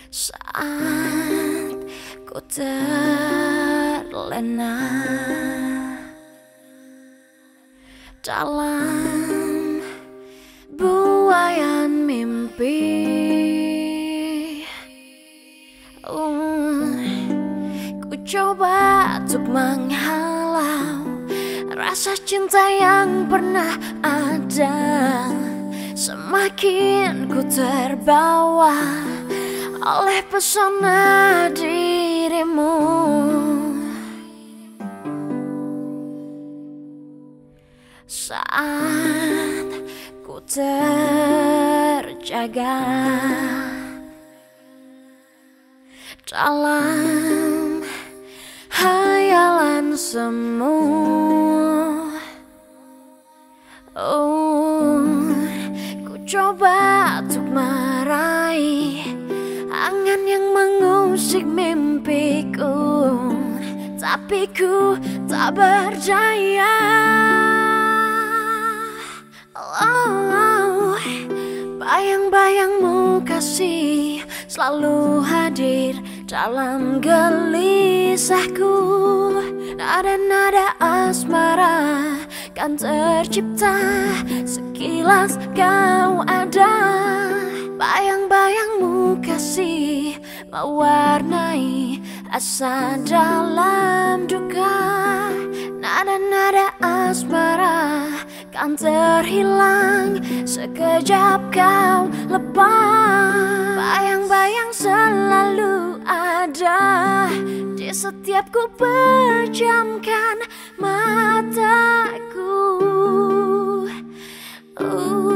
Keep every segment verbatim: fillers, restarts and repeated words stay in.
Saat ku terlena dalam buayan mimpi, uh, ku coba untuk menghalau rasa cinta yang pernah ada. Semakin ku terbawa oleh pesona dirimu, saat ku terjaga dalam hayalan semu. Oh, ku coba untuk meraih angan yang mengusik mimpiku, tapi ku tak berdaya. Oh, bayang-bayangmu kasih selalu hadir dalam gelisahku. Nada-nada asmara kan tercipta sekilas kau ada. Bayang-bayangmu kasih mewarnai asa dalam duka. Nada-nada asmara kan terhilang sekejap kau lepas. Bayang-bayang selalu ada di setiap ku pejamkan mataku. uh.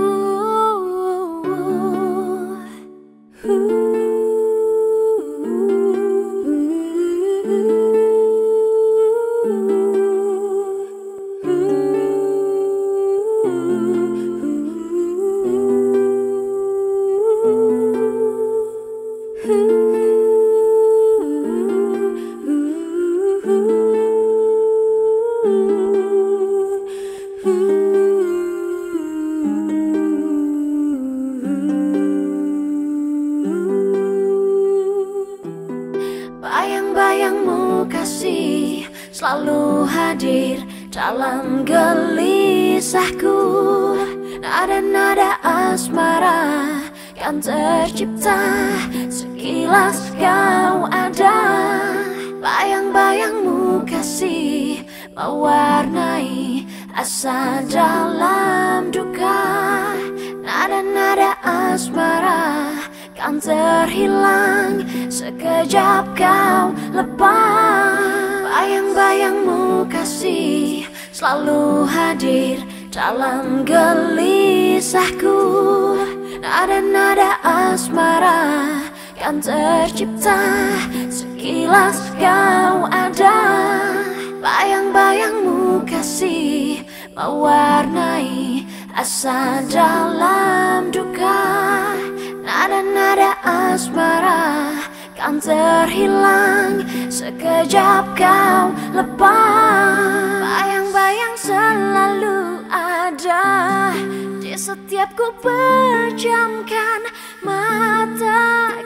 Bayang-bayangmu kasih selalu hadir dalam gelisahku. Nada-nada asmara kan tercipta sekilas kau ada. Bayang-bayangmu kasih mewarnai asa dalam duka. Nada-nada asmara kan terhilang sekejap kau lepas. Bayang-bayangmu kasih selalu hadir dalam gelisahku. Nada-nada asmara kan tercipta sekilas kau ada. Bayang-bayangmu kasih mewarnai asa dalam duka. Nada-nada asmara kan terhilang sekejap kau lepas. Bayang-bayang selalu ada di setiap ku pejamkan mata.